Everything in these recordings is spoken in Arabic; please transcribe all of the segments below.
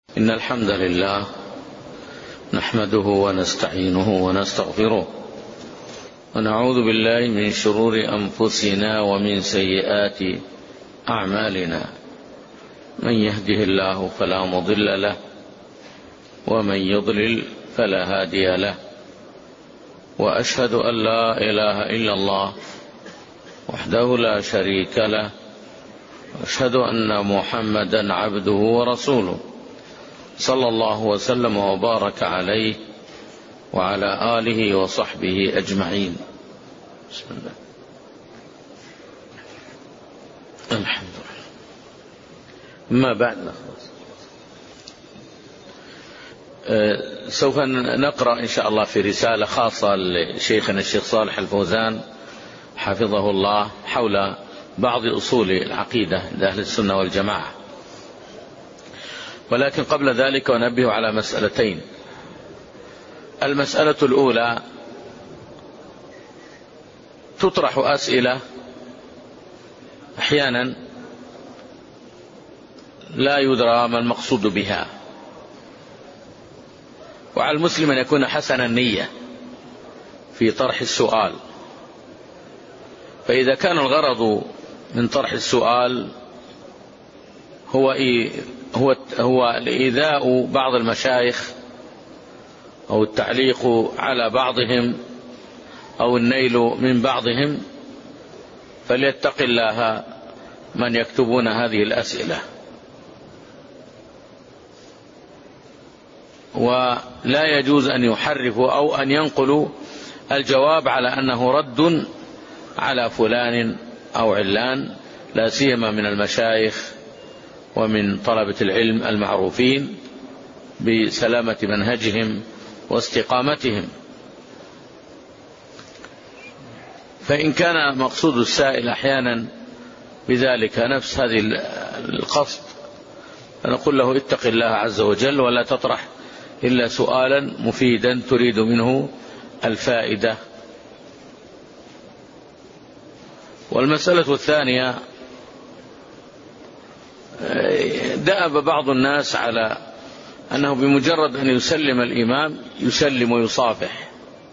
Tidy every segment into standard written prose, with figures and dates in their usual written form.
إن الحمد لله نحمده ونستعينه ونستغفره ونعوذ بالله من شرور أنفسنا ومن سيئات أعمالنا. من يهده الله فلا مضل له ومن يضلل فلا هادي له، وأشهد أن لا إله إلا الله وحده لا شريك له، وأشهد أن محمدا عبده ورسوله صلى الله وسلم وبارك عليه وعلى آله وصحبه أجمعين. بسم الله. الحمد لله. ما بعد سوف نقرأ إن شاء الله في رسالة خاصة لشيخنا الشيخ صالح الفوزان حفظه الله حول بعض أصول العقيدة لأهل السنة والجماعة. ولكن قبل ذلك أنبه على مسألتين. المسألة الأولى: تطرح أسئلة أحيانا لا يدرى ما المقصود بها، وعلى المسلم أن يكون حسن النية في طرح السؤال. فإذا كان الغرض من طرح السؤال هو الإيذاء بعض المشايخ أو التعليق على بعضهم أو النيل من بعضهم، فليتق الله من يكتبون هذه الأسئلة. ولا يجوز أن يحرفوا أو أن ينقلوا الجواب على أنه رد على فلان أو علان، لا سيما من المشايخ ومن طلبة العلم المعروفين بسلامة منهجهم واستقامتهم. فإن كان مقصود السائل أحيانا بذلك نفس هذه القصد، فنقول له اتق الله عز وجل ولا تطرح إلا سؤالا مفيدا تريد منه الفائدة. والمسألة الثانية: دأب بعض الناس على أنه بمجرد أن يسلم الإمام يسلم ويصافح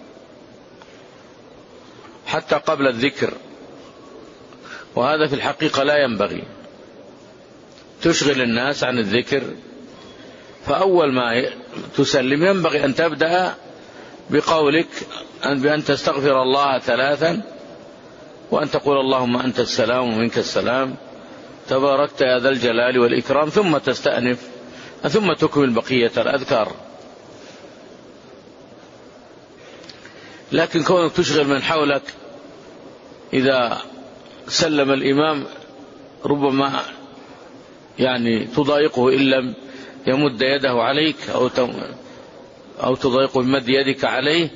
حتى قبل الذكر، وهذا في الحقيقة لا ينبغي. تشغل الناس عن الذكر، فأول ما تسلم ينبغي أن تبدأ بقولك بأن تستغفر الله 3 وأن تقول اللهم أنت السلام ومنك السلام تباركت يا ذا الجلال والإكرام، ثم تستأنف ثم تكمل بقية الأذكار. لكن كونك تشغل من حولك، إذا سلم الإمام ربما تضايقه إن لم يمد يده عليك أو تضايقه بمد يدك عليه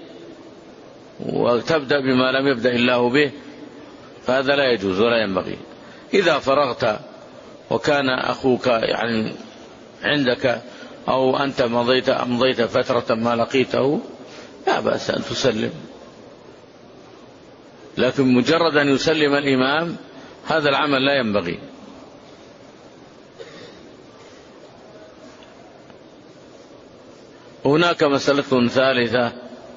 وتبدأ بما لم يبدأ الله به، فهذا لا يجوز ولا ينبغي. إذا فرغت وكان أخوك عندك أو أنت مضيت فترة ما لقيته، لا بأس أن تسلم. لكن مجرد أن يسلم الإمام هذا العمل لا ينبغي. هناك مسألة ثالثة،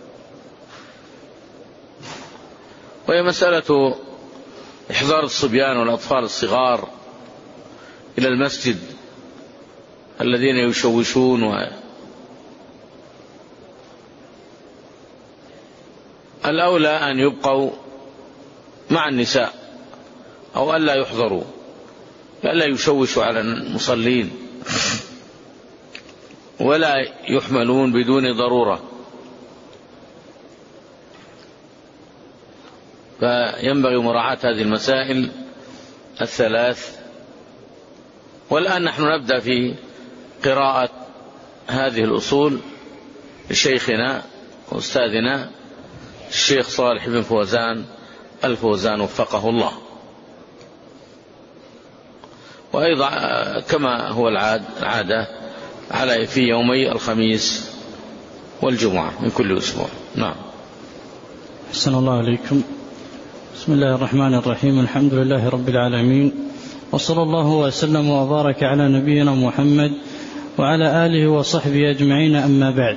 وهي مسألة إحضار الصبيان والأطفال الصغار إلى المسجد الذين يشوشون. الأولى أن يبقوا مع النساء أو ألا يحضروا لئلا يشوشوا على المصلين ولا يحملون بدون ضرورة. فينبغي مراعاة هذه المسائل الثلاث. والآن نحن نبدأ في قراءة هذه الأصول لشيخنا وأستاذنا الشيخ صالح بن فوزان الفوزان وفقه الله. وأيضا كما هو العادة على في يومي الخميس والجمعة من كل أسبوع. نعم. أحسن الله عليكم. بسم الله الرحمن الرحيم. الحمد لله رب العالمين، وصلى الله وسلم وبارك على نبينا محمد وعلى آله وصحبه أجمعين، أما بعد.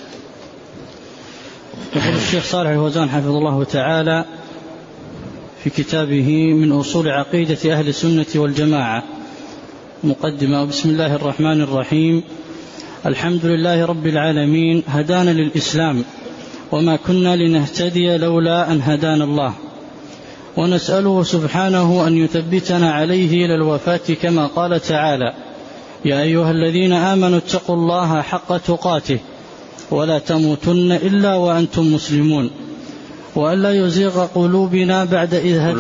يقول الشيخ صالح الفوزان حفظه الله تعالى في كتابه من أصول عقيدة أهل السنة والجماعة مقدمة: بسم الله الرحمن الرحيم، الحمد لله رب العالمين، هدانا للإسلام وما كنا لنهتدي لولا أن هدانا الله، ونسأله سبحانه أن يثبتنا عليه إلى الوفاة، كما قال تعالى: يا أيها الذين آمنوا اتقوا الله حق تقاته ولا تموتن إلا وأنتم مسلمون، وألا يزيغ قلوبنا بعد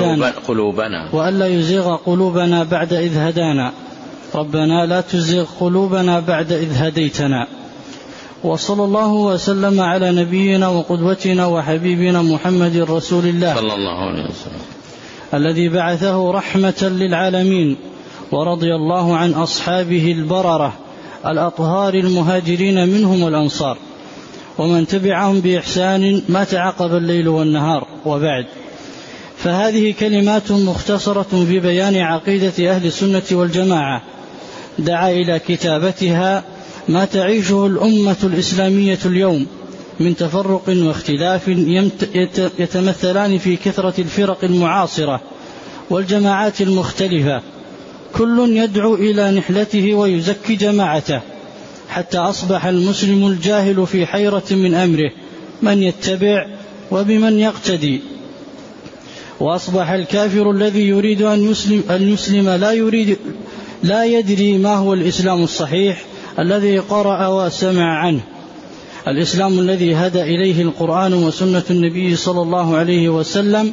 إذ هدانا ربنا لا تزغ قلوبنا بعد إذ هديتنا. وصلى الله وسلم على نبينا وقدوتنا وحبيبنا محمد رسول الله صلى الله عليه وسلم الذي بعثه رحمة للعالمين، ورضي الله عن أصحابه البررة الأطهار المهاجرين منهم والأنصار، ومن تبعهم بإحسان ما تعقب الليل والنهار، وبعد. فهذه كلمات مختصرة في بيان عقيدة أهل السنة والجماعة، دعا إلى كتابتها ما تعيشه الأمة الإسلامية اليوم من تفرق واختلاف يتمثلان في كثرة الفرق المعاصرة والجماعات المختلفة، كل يدعو إلى نحلته ويزكي جماعته، حتى أصبح المسلم الجاهل في حيرة من أمره، من يتبع وبمن يقتدي. وأصبح الكافر الذي يريد أن يسلم لا يدري ما هو الإسلام الصحيح الذي قرأ وسمع عنه، الإسلام الذي هدى إليه القرآن وسنة النبي صلى الله عليه وسلم،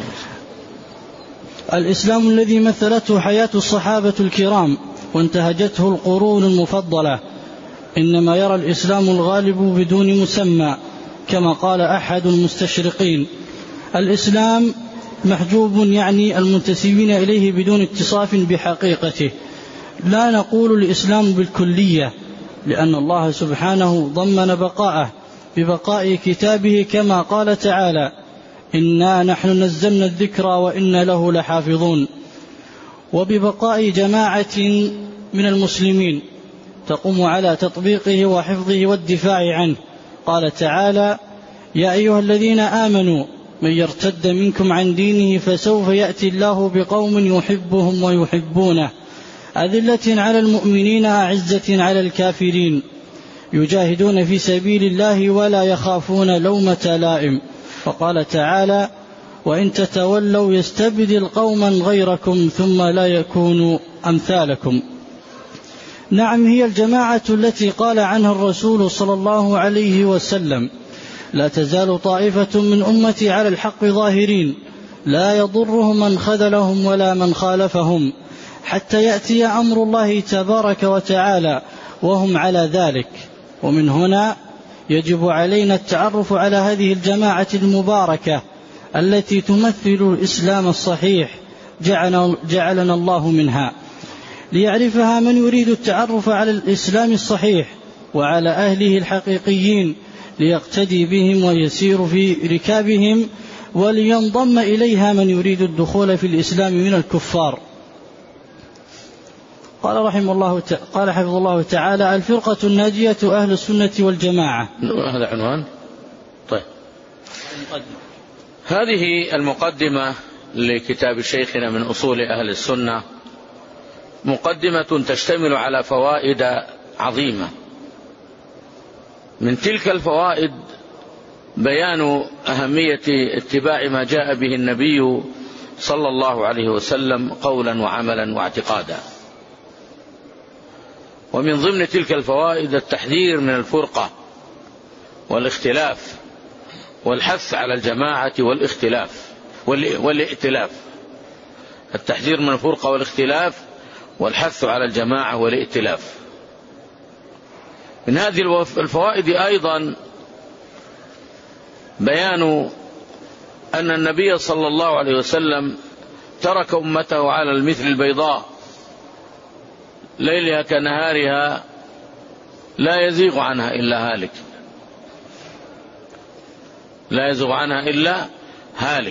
الإسلام الذي مثلته حياة الصحابة الكرام وانتهجته القرون المفضلة. إنما يرى الإسلام الغالب بدون مسمى، كما قال أحد المستشرقين: الإسلام محجوب، يعني المنتسبين إليه بدون اتصاف بحقيقته. لا نقول الإسلام بالكلية، لأن الله سبحانه ضمن بقاءه ببقاء كتابه، كما قال تعالى: إنا نحن نزلنا الذكر وإنا له لحافظون، وببقاء جماعة من المسلمين تقوم على تطبيقه وحفظه والدفاع عنه. قال تعالى: يا أيها الذين آمنوا من يرتد منكم عن دينه فسوف يأتي الله بقوم يحبهم ويحبونه، أذلة على المؤمنين أعزة على الكافرين، يجاهدون في سبيل الله ولا يخافون لومة لائم. وقال تعالى: وإن تتولوا يستبدل قوما غيركم ثم لا يكونوا أمثالكم. نعم، هي الجماعة التي قال عنها الرسول صلى الله عليه وسلم: لا تزال طائفة من أمتي على الحق ظاهرين، لا يضرهم من خذلهم ولا من خالفهم، حتى يأتي أمر الله تبارك وتعالى وهم على ذلك. ومن هنا يجب علينا التعرف على هذه الجماعة المباركة التي تمثل الإسلام الصحيح، جعلنا الله منها، ليعرفها من يريد التعرف على الإسلام الصحيح وعلى أهله الحقيقيين، ليقتدي بهم ويسير في ركابهم، ولينضم إليها من يريد الدخول في الإسلام من الكفار. قال حفظ الله تعالى: الفرقة الناجية أهل السنة والجماعة. هذا عنوان. طيب، هذه المقدمة لكتاب شيخنا من أصول أهل السنة مقدمة تشتمل على فوائد عظيمة. من تلك الفوائد بيان أهمية اتباع ما جاء به النبي صلى الله عليه وسلم قولا وعملا واعتقادا. ومن ضمن تلك الفوائد التحذير من الفرقة والاختلاف، والحث على الجماعة والائتلاف. التحذير من الفرقة والاختلاف والحث على الجماعة والائتلاف. من هذه الفوائد أيضا بيان أن النبي صلى الله عليه وسلم ترك أمته على المثل البيضاء ليلها كنهارها لا يزيغ عنها إلا هالك، لا يزيغ عنها إلا هالك.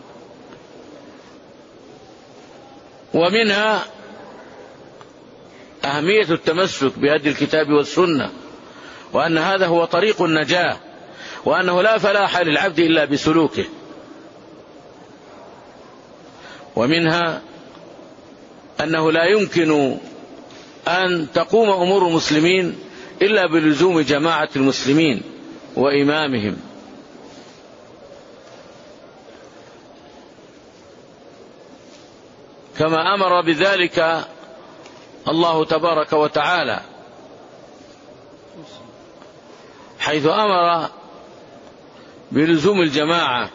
ومنها أهمية التمسك بهدي الكتاب والسنة، وأن هذا هو طريق النجاة، وأنه لا فلاح للعبد إلا بسلوكه. ومنها أنه لا يمكن أن تقوم أمور المسلمين إلا بلزوم جماعة المسلمين وإمامهم. كما أمر بذلك الله تبارك وتعالى، حيث أمر بلزوم الجماعة،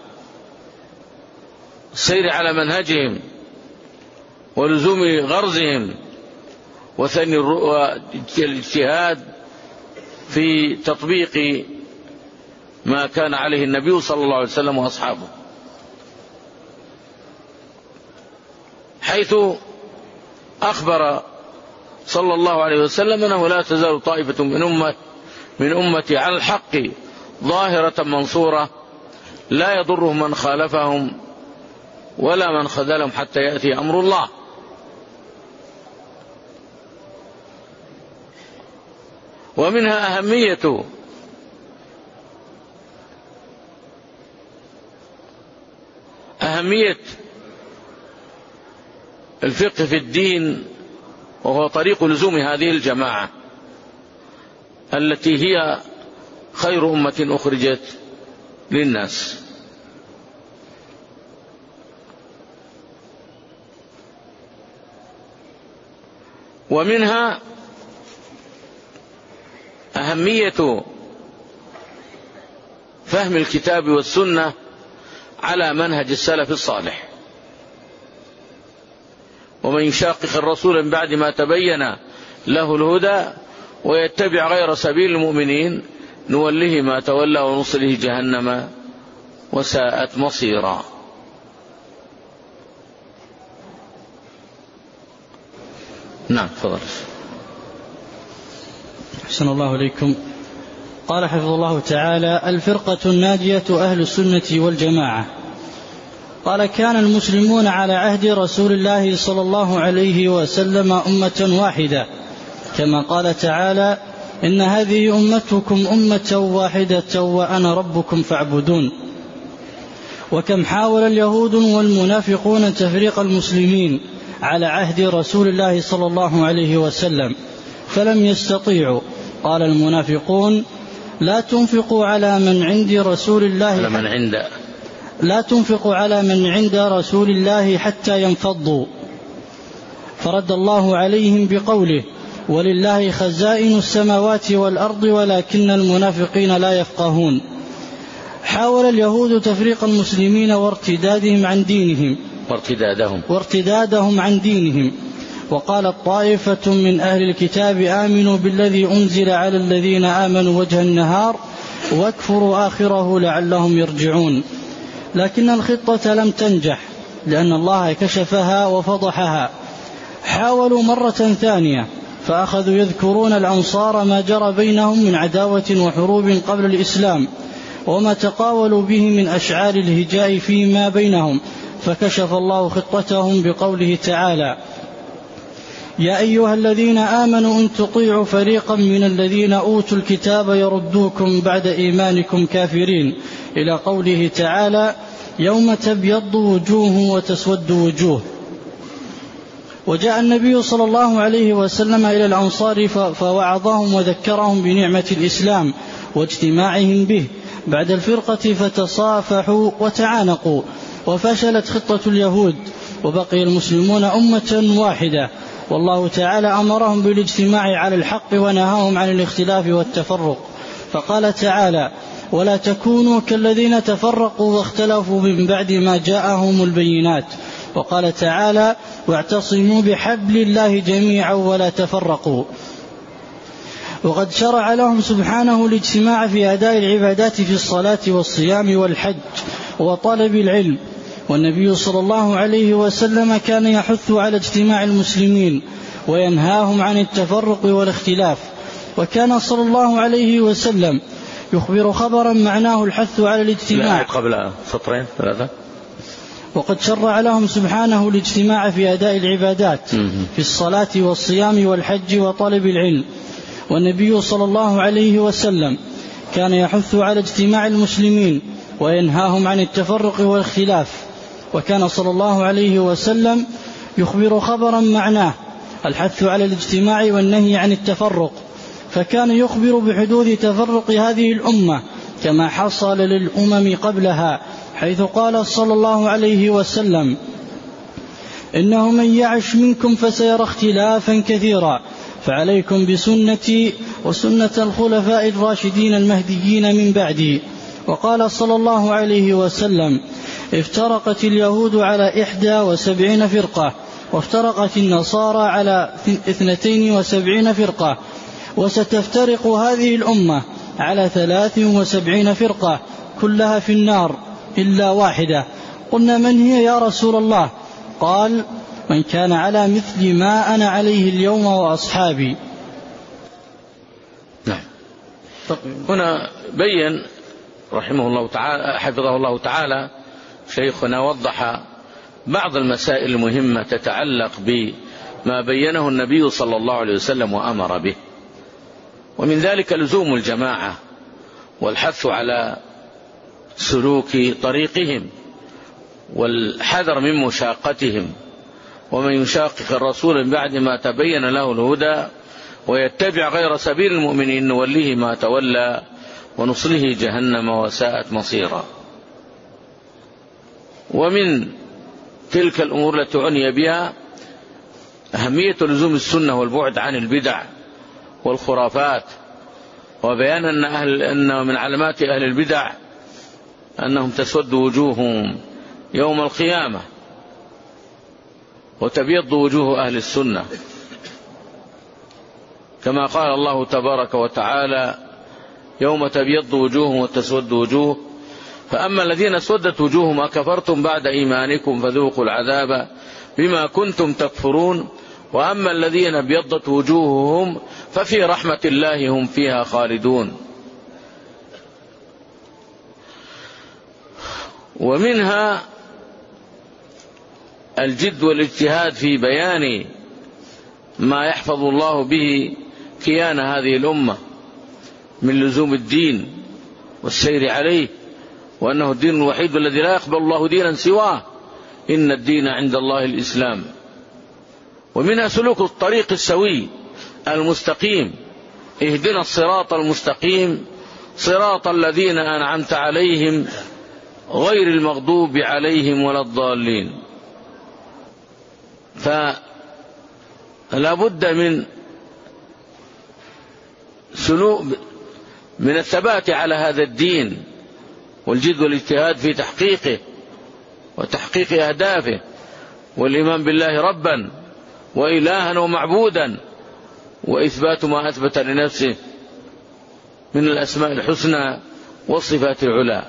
السير على منهجهم، ولزوم غرزهم، وثني الاجتهاد في تطبيق ما كان عليه النبي صلى الله عليه وسلم وأصحابه، حيث أخبر صلى الله عليه وسلم أنه لا تزال طائفة من أمتي على الحق ظاهرة منصورة لا يضرهم من خالفهم ولا من خذلهم حتى يأتي أمر الله. ومنها أهمية الفقه في الدين، وهو طريق لزوم هذه الجماعة التي هي خير أمة أخرجت للناس. ومنها أهمية فهم الكتاب والسنة على منهج السلف الصالح. ومن يشاقق الرسول من بعد ما تبين له الهدى ويتبع غير سبيل المؤمنين نوله ما تولى ونصله جهنم وساءت مصيرا. نعم، تفضل. أحسن الله إليكم. قال حفظه الله تعالى: الفرقة الناجية أهل السنة والجماعة. قال: كان المسلمون على عهد رسول الله صلى الله عليه وسلم أمة واحدة، كما قال تعالى: إن هذه أمتكم أمة واحدة وأنا ربكم فاعبدون. وكم حاول اليهود والمنافقون تفريق المسلمين على عهد رسول الله صلى الله عليه وسلم فلم يستطيعوا. قال المنافقون: لا تنفقوا على من عند رسول الله رسول الله حتى ينفضوا. فرد الله عليهم بقوله: ولله خزائن السماوات والأرض ولكن المنافقين لا يفقهون. حاول اليهود تفريق المسلمين وارتدادهم عن دينهم. وقالت طائفة من أهل الكتاب: آمنوا بالذي أنزل على الذين آمنوا وجه النهار واكفروا آخره لعلهم يرجعون. لكن الخطة لم تنجح لأن الله كشفها وفضحها. حاولوا مرة ثانية فأخذوا يذكرون الأنصار ما جرى بينهم من عداوة وحروب قبل الإسلام وما تقاولوا به من أشعار الهجاء فيما بينهم، فكشف الله خطتهم بقوله تعالى: يا أيها الذين آمنوا إن تطيعوا فريقا من الذين أوتوا الكتاب يردوكم بعد إيمانكم كافرين، إلى قوله تعالى: يوم تبيض وجوه وتسود وجوه. وجاء النبي صلى الله عليه وسلم إلى الأنصار فوعظهم وذكرهم بنعمة الإسلام واجتماعهم به بعد الفرقة، فتصافحوا وتعانقوا، وفشلت خطة اليهود وبقي المسلمون أمة واحدة. والله تعالى أمرهم بالاجتماع على الحق ونهاهم عن الاختلاف والتفرق، فقال تعالى: ولا تكونوا كالذين تفرقوا واختلفوا من بعد ما جاءهم البينات. وقال تعالى: واعتصموا بحبل الله جميعا ولا تفرقوا. وقد شرع لهم سبحانه الاجتماع في أداء العبادات في الصلاة والصيام والحج وطلب العلم. والنبي صلى الله عليه وسلم كان يحث على اجتماع المسلمين وينهاهم عن التفرق والاختلاف. وكان صلى الله عليه وسلم يخبر خبرا معناه الحث على الاجتماع. قبل سطرين ثلاثة. وقد شرع لهم سبحانه الاجتماع في أداء العبادات في الصلاة والصيام والحج وطلب العلم. والنبي صلى الله عليه وسلم كان يحث على اجتماع المسلمين وينهاهم عن التفرق والاختلاف، وكان صلى الله عليه وسلم يخبر خبرا معناه الحث على الاجتماع والنهي عن التفرق، فكان يخبر بحدوث تفرق هذه الأمة كما حصل للأمم قبلها، حيث قال صلى الله عليه وسلم: إنه من يعش منكم فسيرى اختلافا كثيرا، فعليكم بسنتي وسنة الخلفاء الراشدين المهديين من بعدي. وقال صلى الله عليه وسلم: افترقت اليهود على 71 فرقة، وافترقت النصارى على 72 فرقة، وستفترق هذه الأمة على 73 فرقة كلها في النار إلا واحدة. قلنا: من هي يا رسول الله؟ قال: من كان على مثل ما أنا عليه اليوم وأصحابي. نعم. هنا بين رحمه الله تعالى حفظه الله تعالى شيخنا وضح بعض المسائل المهمة تتعلق بما بينه النبي صلى الله عليه وسلم وأمر به، ومن ذلك لزوم الجماعة والحث على سلوك طريقهم والحذر من مشاقتهم، ومن يشاقق الرسول من بعد ما تبين له الهدى ويتبع غير سبيل المؤمنين نوليه ما تولى ونصله جهنم وساءت مصيرا. ومن تلك الأمور التي عني بها أهمية لزوم السنة والبعد عن البدع والخرافات، وبيان أن من علامات أهل البدع أنهم تسود وجوههم يوم القيامة وتبيض وجوه أهل السنة، كما قال الله تبارك وتعالى: يوم تبيض وجوه وتسود وجوه، فأما الذين اسودت وجوههم أكفرتم بعد إيمانكم فذوقوا العذاب بما كنتم تكفرون، وأما الذين ابيضت وجوههم ففي رحمة الله هم فيها خالدون. ومنها الجد والاجتهاد في بيان ما يحفظ الله به كيان هذه الأمة من لزوم الدين والسير عليه، وأنه الدين الوحيد الذي لا يقبل الله دينا سواه، إن الدين عند الله الإسلام. ومنها سلوك الطريق السوي المستقيم: اهدنا الصراط المستقيم صراط الذين أنعمت عليهم غير المغضوب عليهم ولا الضالين. فلا بد من الثبات على هذا الدين والجد والاجتهاد في تحقيقه وتحقيق أهدافه، والإيمان بالله ربا وإلها ومعبودا، وإثبات ما أثبت لنفسه من الأسماء الحسنى والصفات العلى.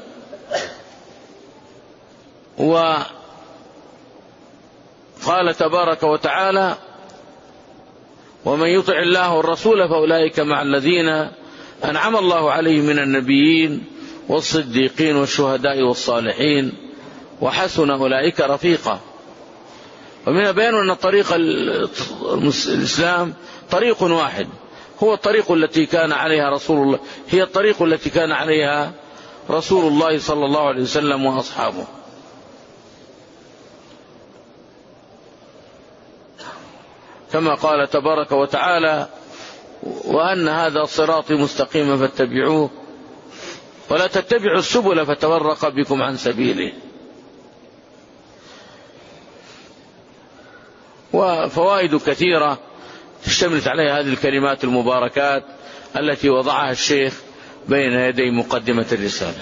وقال تبارك وتعالى: ومن يطع الله والرسول فأولئك مع الذين أنعم الله عليهم من النبيين والصديقين والشهداء والصالحين وحسن أولئك رفيقا. ومن بيان أن طريق الإسلام طريق واحد، هو الطريق التي كان عليها رسول الله، هي الطريق التي كان عليها رسول الله صلى الله عليه وسلم وأصحابه. كما قال تبارك وتعالى: وأن هذا صراطي مستقيما فاتبعوه ولا تتبعوا السبل فتفرق بكم عن سبيله. وفوائد كثيرة اشتملت عليها هذه الكلمات المباركات التي وضعها الشيخ بين يدي مقدمة الرسالة.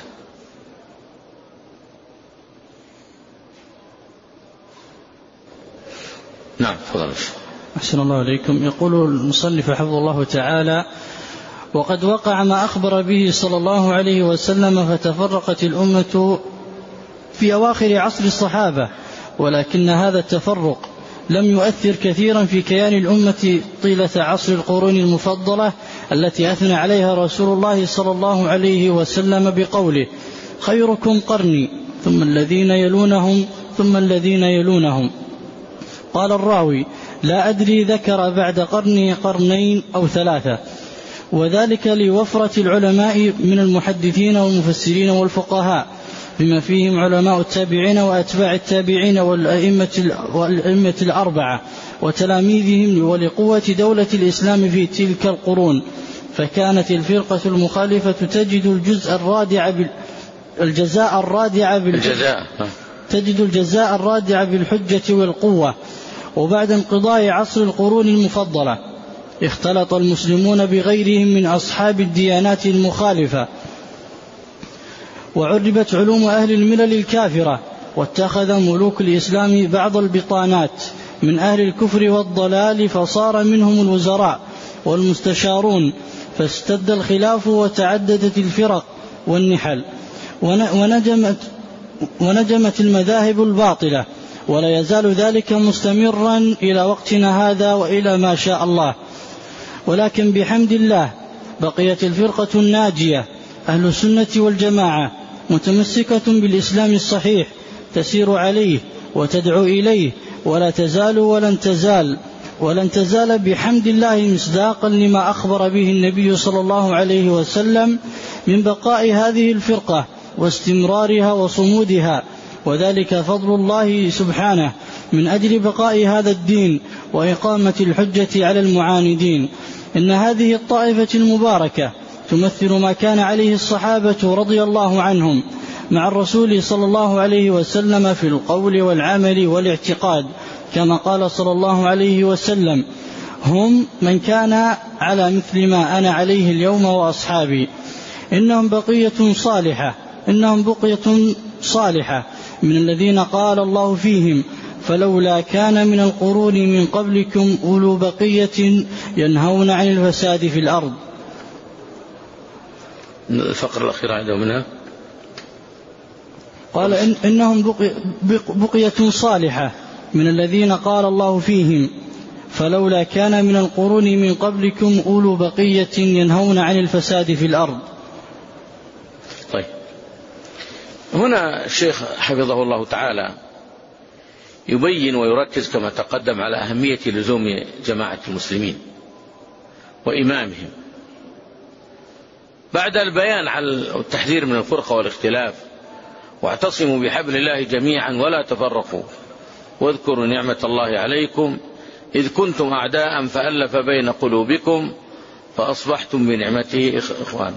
نعم، تفضل. أحسن الله عليكم. يقول المصنف حفظه الله تعالى: وقد وقع ما أخبر به صلى الله عليه وسلم، فتفرقت الأمة في أواخر عصر الصحابة، ولكن هذا التفرق لم يؤثر كثيرا في كيان الأمة طيلة عصر القرون المفضلة التي أثنى عليها رسول الله صلى الله عليه وسلم بقوله: خيركم قرني ثم الذين يلونهم ثم الذين يلونهم. قال الراوي: لا أدري ذكر بعد قرنه قرنين أو 3، وذلك لوفرة العلماء من المحدثين والمفسرين والفقهاء، بما فيهم علماء التابعين وأتباع التابعين والأئمة الأربعة وتلاميذهم، ولقوة دولة الإسلام في تلك القرون. فكانت الفرقة المخالفة تجد الجزاء الرادع بالحجة والقوة. وبعد انقضاء عصر القرون المفضلة اختلط المسلمون بغيرهم من أصحاب الديانات المخالفة، وعربت علوم أهل الملل الكافرة، واتخذ ملوك الإسلام بعض البطانات من أهل الكفر والضلال، فصار منهم الوزراء والمستشارون، فاشتد الخلاف وتعددت الفرق والنحل، ونجمت المذاهب الباطلة، ولا يزال ذلك مستمرا إلى وقتنا هذا وإلى ما شاء الله. ولكن بحمد الله بقيت الفرقة الناجية أهل السنة والجماعة متمسكة بالإسلام الصحيح، تسير عليه وتدعو إليه، ولا تزال ولن تزال بحمد الله مصداقا لما أخبر به النبي صلى الله عليه وسلم من بقاء هذه الفرقة واستمرارها وصمودها، وذلك فضل الله سبحانه من أجل بقاء هذا الدين وإقامة الحجة على المعاندين. إن هذه الطائفة المباركة تمثل ما كان عليه الصحابة رضي الله عنهم مع الرسول صلى الله عليه وسلم في القول والعمل والاعتقاد، كما قال صلى الله عليه وسلم: هم من كان على مثل ما أنا عليه اليوم وأصحابي. إنهم بقية صالحة من الذين قال الله فيهم: فلولا كان من القرون من قبلكم أولو بقية ينهون عن الفساد في الأرض. الفقرة الأخيرة عنده منها قال: إنهم بقية صالحة من الذين قال الله فيهم: فلولا كان من القرون من قبلكم أولو بقية ينهون عن الفساد في الأرض. طيب، هنا الشيخ حفظه الله تعالى يبين ويركز كما تقدم على أهمية لزوم جماعة المسلمين وإمامهم. بعد البيان على التحذير من الفرقة والاختلاف: واعتصموا بحبل الله جميعا ولا تفرقوا واذكروا نعمة الله عليكم إذ كنتم أعداء فألف بين قلوبكم فأصبحتم بنعمته إخوانا.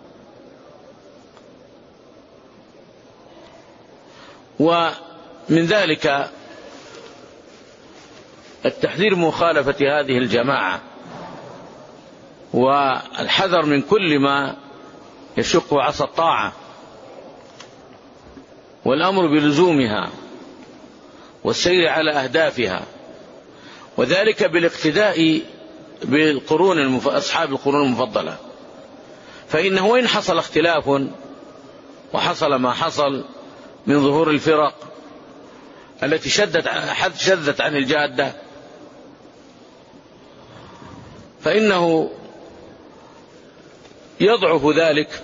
ومن ذلك التحذير من مخالفة هذه الجماعة، والحذر من كل ما يشق عصا الطاعة، والأمر بلزومها والسير على أهدافها، وذلك بالاقتداء أصحاب القرون المفضلة. فإنه وإن حصل اختلاف وحصل ما حصل من ظهور الفرق التي شذت عن الجادة، فإنه يضعف ذلك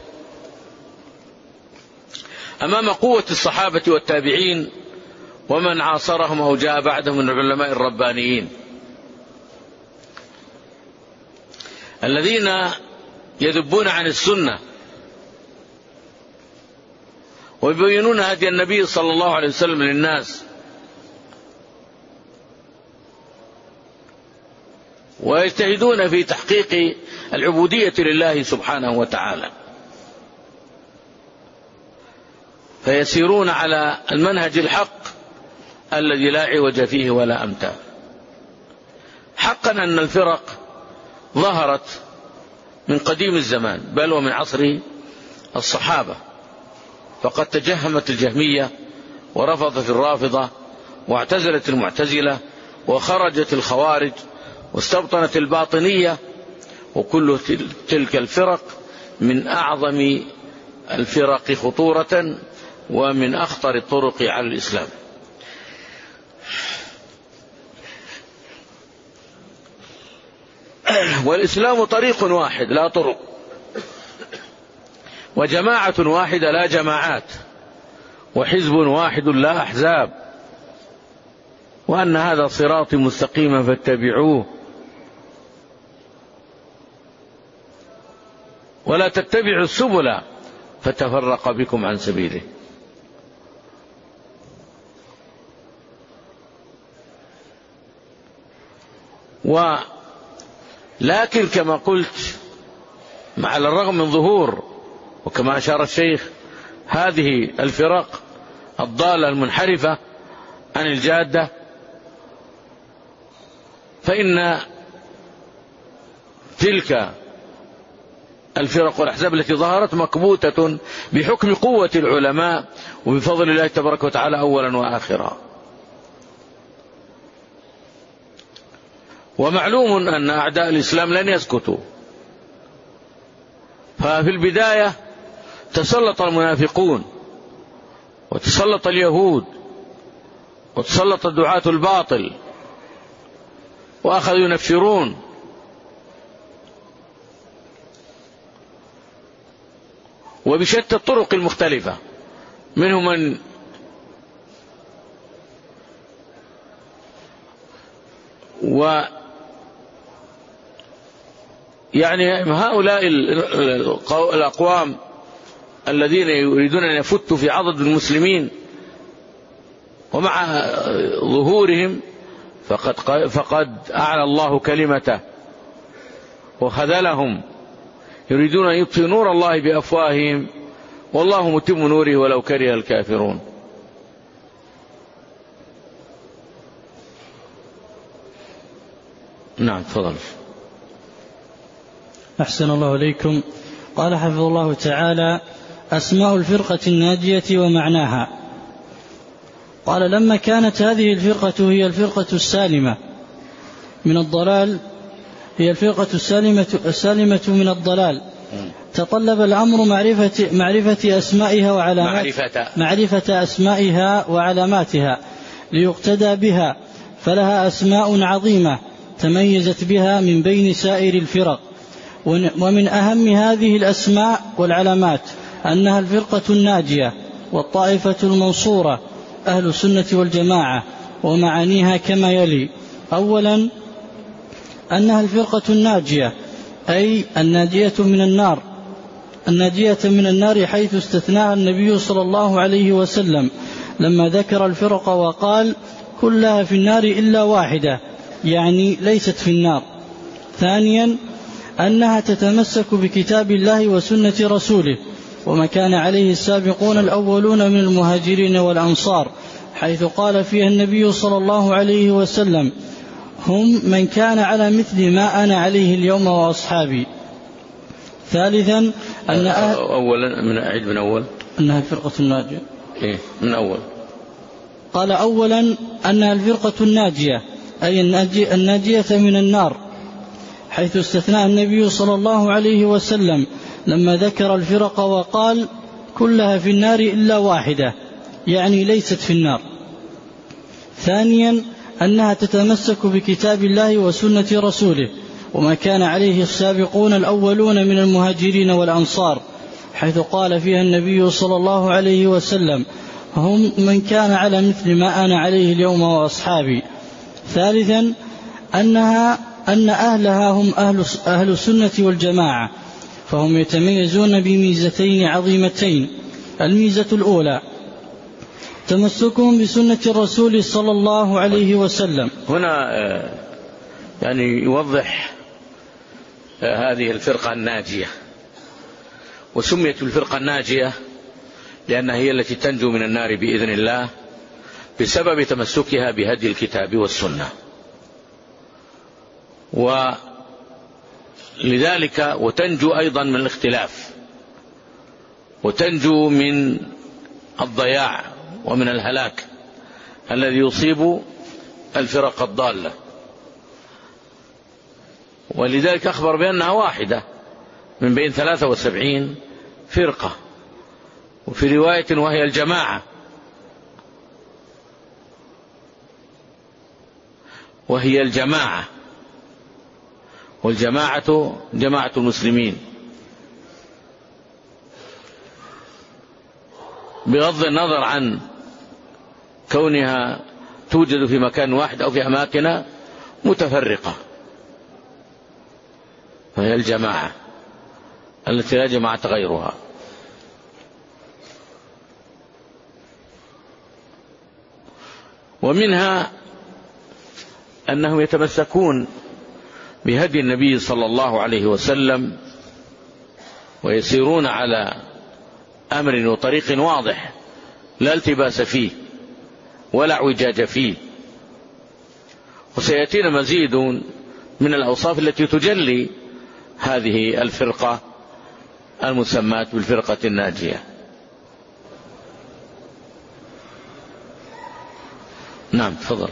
أمام قوة الصحابة والتابعين ومن عاصرهم أو جاء بعدهم من العلماء الربانيين الذين يذبون عن السنة ويبينون هدي النبي صلى الله عليه وسلم للناس، ويجتهدون في تحقيق العبودية لله سبحانه وتعالى، فيسيرون على المنهج الحق الذي لا عوج فيه ولا أمتع. حقا أن الفرق ظهرت من قديم الزمان، بل ومن عصر الصحابة، فقد تجهمت الجهمية ورفضت الرافضة واعتزلت المعتزلة وخرجت الخوارج واستبطنت الباطنية، وكل تلك الفرق من أعظم الفرق خطورة ومن أخطر الطرق على الإسلام. والإسلام طريق واحد لا طرق، وجماعة واحدة لا جماعات، وحزب واحد لا أحزاب، وأن هذا صراطي مستقيما فاتبعوه ولا تتبعوا السبل فتفرق بكم عن سبيله. لكن كما قلت على الرغم من ظهور وكما أشار الشيخ هذه الفرق الضالة المنحرفة عن الجادة، فإن تلك الفرق والأحزاب التي ظهرت مكبوتة بحكم قوة العلماء وبفضل الله تبارك وتعالى أولا وآخرا. ومعلوم أن أعداء الإسلام لن يسكتوا، ففي البداية تسلط المنافقون وتسلط اليهود وتسلط دعاة الباطل وأخذوا ينفرون، وبشتى الطرق المختلفة، منهم من يعني هؤلاء الأقوام الذين يريدون أن يفتوا في عضد المسلمين، ومع ظهورهم فقد أعلى الله كلمته وخذلهم، يريدون أن يطفئوا نور الله بأفواههم والله متم نوره ولو كره الكافرون. نعم تفضل. أحسن الله إليكم. قال حفظه الله تعالى: أسماء الفرقة الناجية ومعناها. قال: لما كانت هذه الفرقة هي الفرقة السالمة من الضلال، هي الفرقة السالمة من الضلال، تطلب الأمر معرفة أسمائها وعلاماتها ليقتدى بها، فلها أسماء عظيمة تميزت بها من بين سائر الفرق. ومن أهم هذه الأسماء والعلامات أنها الفرقة الناجية والطائفة المنصورة أهل السنة والجماعة. ومعانيها كما يلي: أولا، أنها الفرقة الناجية أي الناجية من النار، حيث استثناها النبي صلى الله عليه وسلم لما ذكر الفرق وقال: كلها في النار إلا واحدة، يعني ليست في النار. ثانيا، أنها تتمسك بكتاب الله وسنة رسوله وما كان عليه السابقون الأولون من المهاجرين والأنصار، حيث قال فيها النبي صلى الله عليه وسلم: هم من كان على مثل ما أنا عليه اليوم وأصحابي. ثالثا، أن أنها الفرقة الناجية. من أول قال: أولا، أنها الفرقة الناجية أي الناجية من النار، حيث استثناء النبي صلى الله عليه وسلم لما ذكر الفرق وقال: كلها في النار إلا واحدة، يعني ليست في النار. ثانيا، أنها تتمسك بكتاب الله وسنة رسوله وما كان عليه السابقون الأولون من المهاجرين والأنصار، حيث قال فيها النبي صلى الله عليه وسلم: هم من كان على مثل ما أنا عليه اليوم وأصحابي. ثالثا، أن أهلها هم أهل السنة والجماعة، فهم يتميزون بميزتين عظيمتين. الميزة الأولى تمسكهم بسنة الرسول صلى الله عليه وسلم. هنا يعني يوضح هذه الفرقة الناجية، وسميت الفرقة الناجية لأنها هي التي تنجو من النار بإذن الله بسبب تمسكها بهدي الكتاب والسنة. ولذلك وتنجو أيضا من الاختلاف، وتنجو من الضياع ومن الهلاك الذي يصيب الفرق الضالة. ولذلك أخبر بأنها واحدة من بين 73 فرقة، وفي رواية وهي الجماعة، وهي الجماعة، والجماعة جماعة المسلمين، بغض النظر عن كونها توجد في مكان واحد أو في أماكن متفرقة، فهي الجماعة التي لا جماعة غيرها. ومنها أنهم يتمسكون بهدي النبي صلى الله عليه وسلم ويسيرون على أمر وطريق واضح لا التباس فيه ولا اعوجاج فيه. وسيأتينا مزيد من الأوصاف التي تجلي هذه الفرقة المسماة بالفرقة الناجية. نعم تفضل.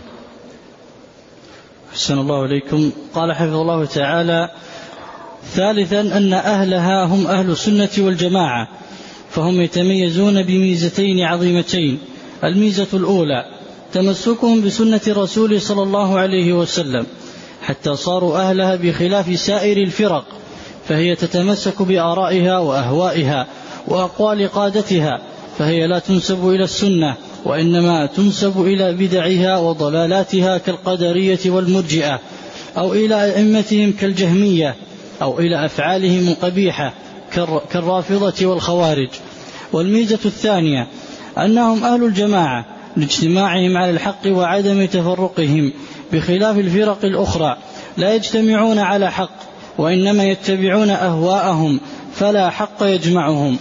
أحسن الله إليكم. قال حفظه الله تعالى: ثالثا أن أهلها هم أهل السنة والجماعة، فهم يتميزون بميزتين عظيمتين. الميزة الأولى تمسكهم بسنة الرسول صلى الله عليه وسلم حتى صاروا أهلها بخلاف سائر الفرق، فهي تتمسك بآرائها وأهوائها وأقوال قادتها، فهي لا تنسب إلى السنة وإنما تنسب إلى بدعها وضلالاتها كالقدرية والمرجئة، أو إلى أئمتهم كالجهمية، أو إلى أفعالهم القبيحة كالرافضة والخوارج. والميزة الثانية أنهم أهل الجماعة لاجتماعهم على الحق وعدم تفرقهم، بخلاف الفرق الأخرى لا يجتمعون على حق وإنما يتبعون أهواءهم فلا حق يجمعهم.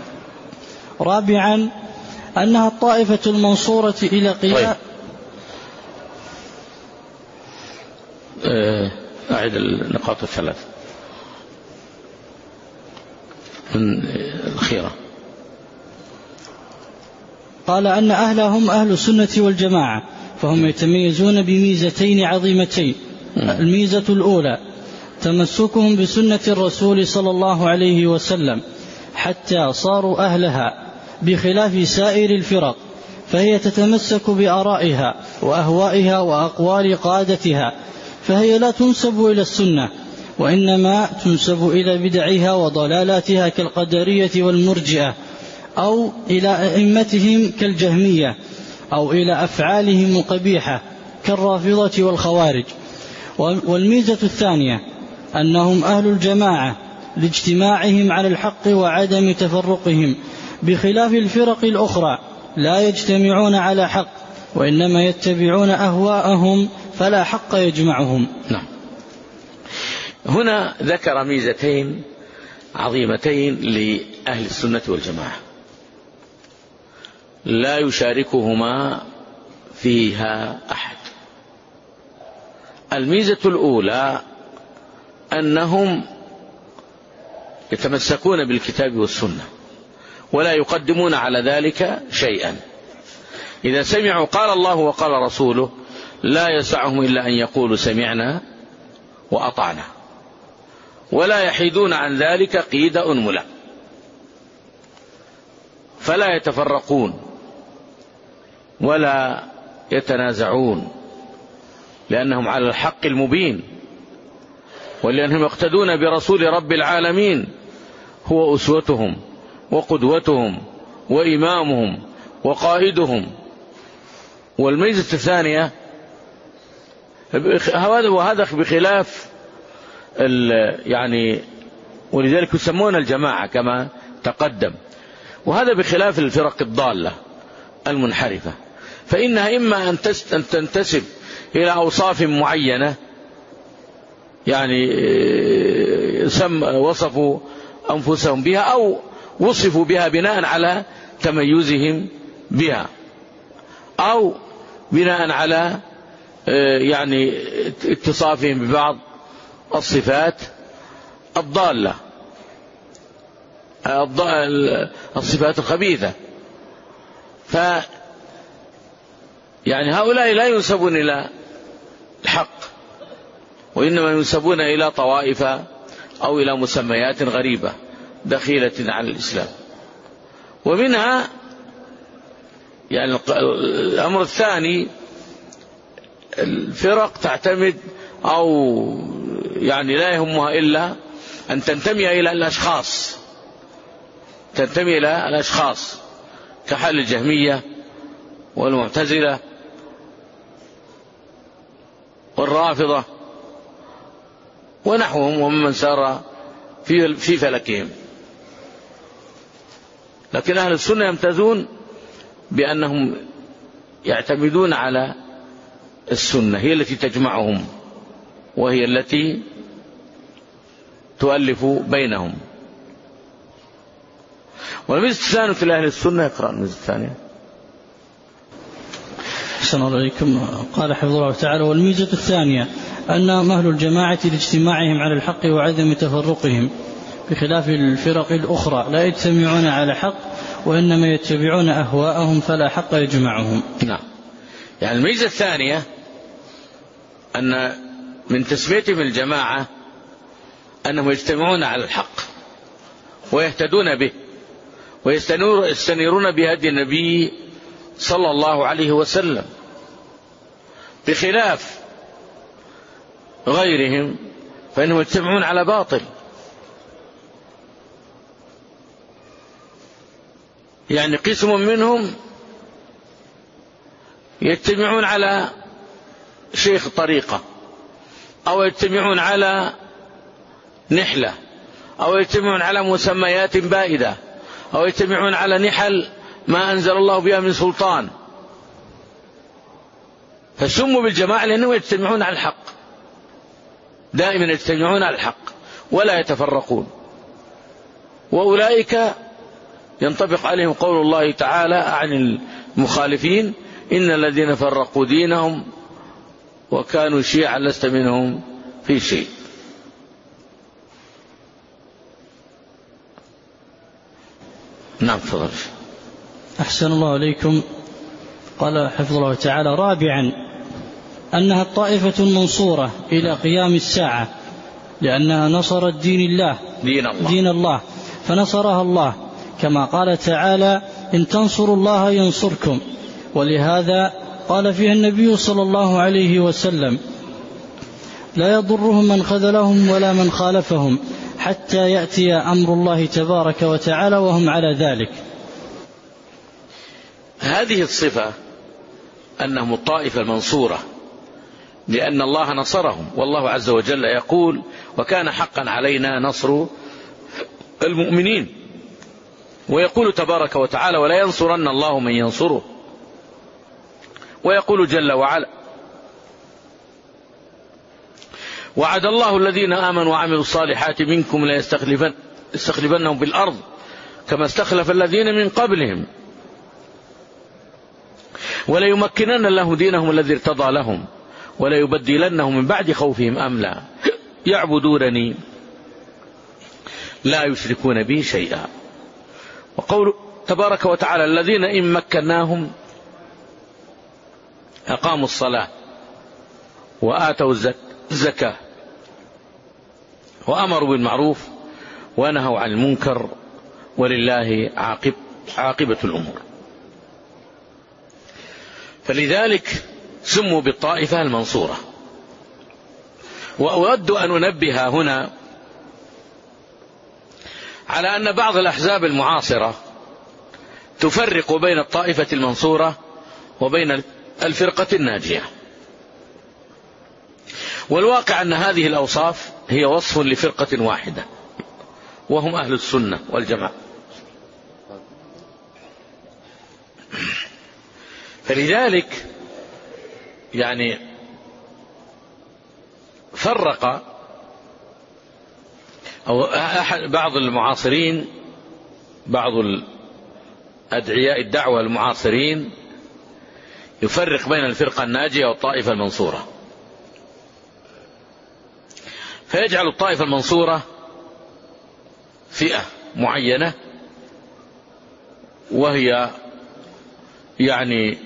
رابعا أنها الطائفة المنصورة إلى قيام. أعد النقاط الثلاث من الخيرة. قال أن أهلهم أهل السنة والجماعة، فهم يتميزون بميزتين عظيمتين. الميزة الأولى تمسكهم بسنة الرسول صلى الله عليه وسلم حتى صاروا أهلها بخلاف سائر الفرق، فهي تتمسك بآرائها وأهوائها وأقوال قادتها، فهي لا تنسب إلى السنة وإنما تنسب إلى بدعها وضلالاتها كالقدرية والمرجئة، أو إلى أئمتهم كالجهمية، أو إلى أفعالهم القبيحة كالرافضة والخوارج. والميزة الثانية أنهم أهل الجماعة لاجتماعهم على الحق وعدم تفرقهم، بخلاف الفرق الأخرى لا يجتمعون على حق وإنما يتبعون أهواءهم فلا حق يجمعهم. نعم. هنا ذكر ميزتين عظيمتين لأهل السنة والجماعة لا يشاركهما فيها أحد. الميزة الأولى أنهم يتمسكون بالكتاب والسنة ولا يقدمون على ذلك شيئا. إذا سمعوا قال الله وقال رسوله لا يسعهم إلا أن يقولوا سمعنا وأطعنا، ولا يحيدون عن ذلك قيد أنملة، فلا يتفرقون ولا يتنازعون، لأنهم على الحق المبين، ولأنهم يقتدون برسول رب العالمين، هو أسوتهم وقدوتهم وإمامهم وقائدهم. والميزة الثانية وهذا بخلاف يعني ولذلك يسمون الجماعة كما تقدم، وهذا بخلاف الفرق الضالة المنحرفة، فإنها إما أن تنتسب إلى أوصاف معينة يعني وصفوا أنفسهم بها أو وصفوا بها بناء على تميزهم بها، أو بناء على يعني اتصافهم ببعض الصفات الضالة، الصفات الخبيثة. يعني هؤلاء لا ينسبون إلى الحق وإنما ينسبون إلى طوائف أو إلى مسميات غريبة دخيلة على الإسلام. ومنها يعني الأمر الثاني الفرق تعتمد أو يعني لا يهمها إلا أن تنتمي إلى الأشخاص، تنتمي إلى الأشخاص كحال الجهمية والمعتزلة والرافضة ونحوهم ومن سار في فلكهم. لكن أهل السنة يمتازون بأنهم يعتمدون على السنة، هي التي تجمعهم وهي التي تؤلف بينهم. والميزة الثانية لأهل السنة، اقرأ الميزة الثانية. أحسن الله عليكم. قال حفظه الله تعالى: والميزة الثانية أنهم أهل الجماعة لاجتماعهم على الحق وعدم تفرقهم، بخلاف الفرق الأخرى لا يجتمعون على حق وإنما يتبعون أهواءهم فلا حق يجمعهم. نعم، يعني الميزة الثانية أن من تسميتهم الجماعة أنهم يجتمعون على الحق ويهتدون به ويستنيرون بهدي النبي صلى الله عليه وسلم، بخلاف غيرهم فإنهم يجتمعون على باطل. يعني قسم منهم يجتمعون على شيخ طريقة، أو يجتمعون على نحلة، أو يجتمعون على مسميات بائدة، أو يجتمعون على نحل ما أنزل الله بها من سلطان، فسموا بالجماعة لأنهم يجتمعون على الحق، دائما يجتمعون على الحق ولا يتفرقون. وأولئك ينطبق عليهم قول الله تعالى عن المخالفين: إن الذين فرقوا دينهم وكانوا شيعا لست منهم في شيء. نعم تفضل. أحسن الله عليكم. قال حفظه الله تعالى: رابعا أنها الطائفة المنصورة إلى قيام الساعة، لأنها نصرت دين الله فنصرها الله، كما قال تعالى: إن تنصروا الله ينصركم. ولهذا قال فيها النبي صلى الله عليه وسلم: لا يضرهم من خذلهم ولا من خالفهم حتى يأتي أمر الله تبارك وتعالى وهم على ذلك. هذه الصفة أنهم الطائفة المنصورة لأن الله نصرهم، والله عز وجل يقول: وكان حقا علينا نصر المؤمنين. ويقول تبارك وتعالى: ولا ينصرن الله من ينصره. ويقول جل وعلا: وعد الله الذين آمنوا وعملوا الصالحات منكم لا يستخلفنهم في الأرض كما استخلف الذين من قبلهم وليمكنن له دينهم الذي ارتضى لهم وليبدلنهم من بعد خوفهم أمنا يعبدونني لا يشركون بي شيئا. وقول تبارك وتعالى: الذين إن مكناهم أقاموا الصلاة وآتوا الزكاة وأمروا بالمعروف ونهوا عن المنكر ولله عاقبة الأمور. فلذلك سموا بالطائفة المنصورة. وأود أن أنبه هنا على أن بعض الأحزاب المعاصرة تفرق بين الطائفة المنصورة وبين الفرقة الناجية، والواقع أن هذه الأوصاف هي وصف لفرقة واحدة وهم أهل السنة والجماعة. فلذلك يعني فرق أو بعض المعاصرين، بعض أدعياء الدعوة المعاصرين يفرق بين الفرقة الناجية والطائفة المنصورة، فيجعل الطائفة المنصورة فئة معينة وهي يعني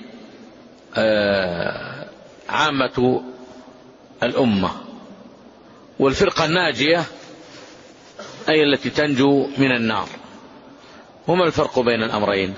عامة الأمة، والفرقة الناجية أي التي تنجو من النار. وما الفرق بين الأمرين؟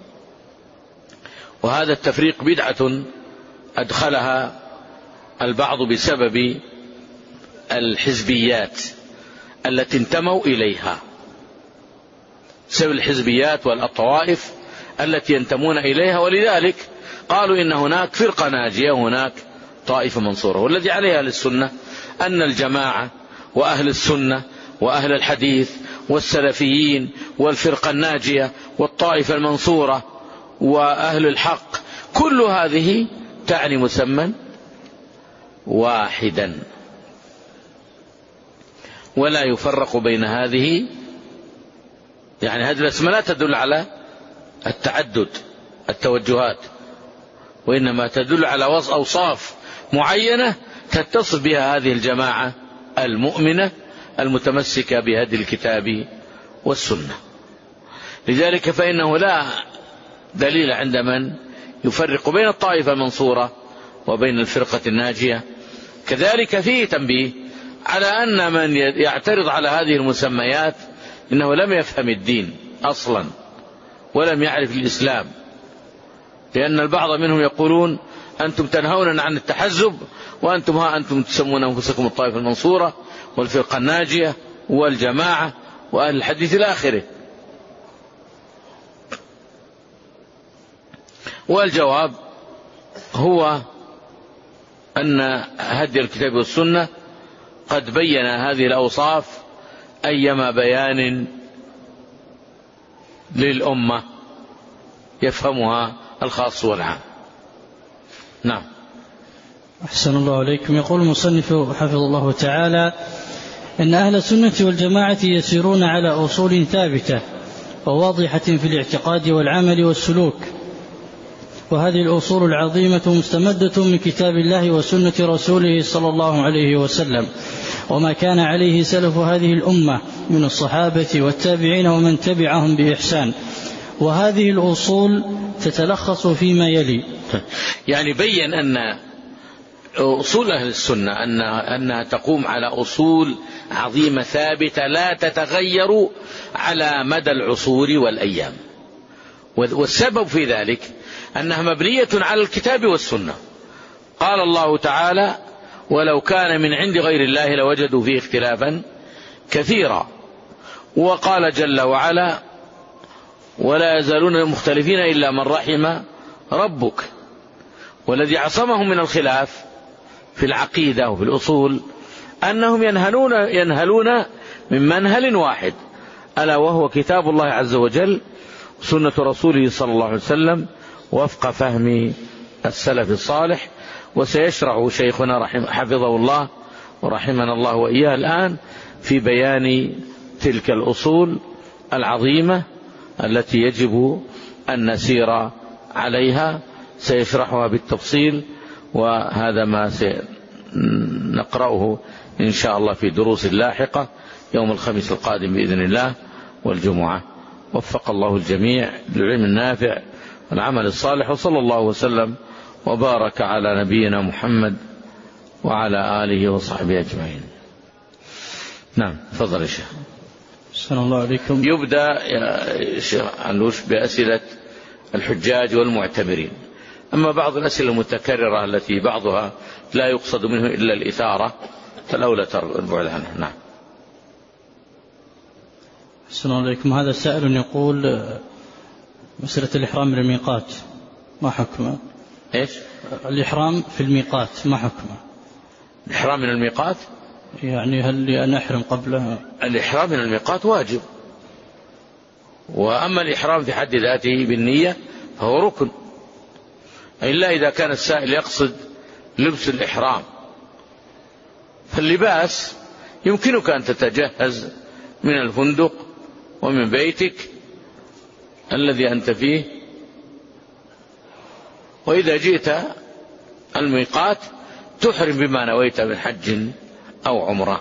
وهذا التفريق بدعة أدخلها البعض بسبب الحزبيات التي انتموا إليها، بسبب الحزبيات والطوائف التي ينتمون إليها، ولذلك قالوا إن هناك فرقة ناجية وهناك طائفة منصورة. والذي عليها أهل السنة أن الجماعة وأهل السنة وأهل الحديث والسلفيين والفرقة الناجية والطائفة المنصورة وأهل الحق كل هذه تعني مسمى واحدا، ولا يفرق بين هذه. يعني هذه الأسماء لا تدل على التعدد التوجهات، وإنما تدل على أوصاف معينة تتصف بها هذه الجماعة المؤمنة المتمسكة بهدي الكتاب والسنة. لذلك فإنه لا دليل عند من يفرق بين الطائفة المنصورة وبين الفرقة الناجية. كذلك فيه تنبيه على أن من يعترض على هذه المسميات إنه لم يفهم الدين أصلا ولم يعرف الإسلام، لأن البعض منهم يقولون أنتم تنهوننا عن التحزب وأنتم تسمون أنفسكم الطائفة المنصورة والفرقة الناجية والجماعة وأهل الحديث إلى آخره. والجواب هو أن هدي الكتاب والسنة قد بين هذه الأوصاف أيما بيان للأمة يفهمها الخاص والعام. نعم. أحسن الله عليكم. يقول المصنف حفظه الله تعالى إن أهل السنة والجماعة يسيرون على أصول ثابتة وواضحة في الاعتقاد والعمل والسلوك، وهذه الأصول العظيمة مستمدة من كتاب الله وسنة رسوله صلى الله عليه وسلم، وما كان عليه سلف هذه الأمة من الصحابة والتابعين ومن تبعهم بإحسان. وهذه الأصول تتلخص فيما يلي. يعني بين أن أصول أهل السنة أنها تقوم على أصول عظيمة ثابتة لا تتغير على مدى العصور والأيام، والسبب في ذلك أنها مبنية على الكتاب والسنة. قال الله تعالى: ولو كان من عند غير الله لوجدوا فيه اختلافا كثيرا. وقال جل وعلا: ولا يزالون مختلفين إلا من رحم ربك. والذي عصمهم من الخلاف في العقيدة وفي الأصول أنهم ينهلون من منهل واحد، ألا وهو كتاب الله عز وجل سنة رسوله صلى الله عليه وسلم وفق فهم السلف الصالح. وسيشرع شيخنا حفظه الله ورحمنا الله وإياه الآن في بيان تلك الأصول العظيمة التي يجب أن نسير عليها، سيشرحها بالتفصيل، وهذا ما سنقرأه إن شاء الله في دروس لاحقة يوم الخميس القادم بإذن الله والجمعة. وفق الله الجميع للعلم النافع والعمل الصالح، وصلى الله وسلم وبارك على نبينا محمد وعلى آله وصحبه أجمعين. نعم، تفضل يا شيخ. السلام الله عليكم. يبدأ يا شيخ علوش بأسئلة الحجاج والمعتمرين. أما بعض الأسئلة المتكررة التي بعضها لا يقصد منه إلا الإثارة فالأولى البعد عنها. نعم. السلام عليكم. هذا سائل يقول مسألة الإحرام من الميقات ما حكمه؟ إيش؟ الإحرام في الميقات ما حكمه؟ الإحرام من الميقات يعني هل أن أحرم قبلها؟ الإحرام من الميقات واجب، وأما الإحرام في حد ذاته بالنية فهو ركن، إلا إذا كان السائل يقصد لبس الإحرام. فاللباس يمكنك أن تتجهز من الفندق ومن بيتك الذي أنت فيه، وإذا جئت الميقات تحرم بما نويت من حج أو عمرة،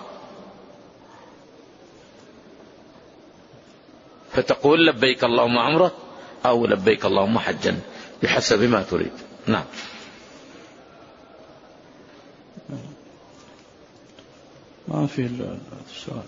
فتقول لبيك اللهم عمرة أو لبيك اللهم حجا بحسب ما تريد. نعم. ما في السؤال.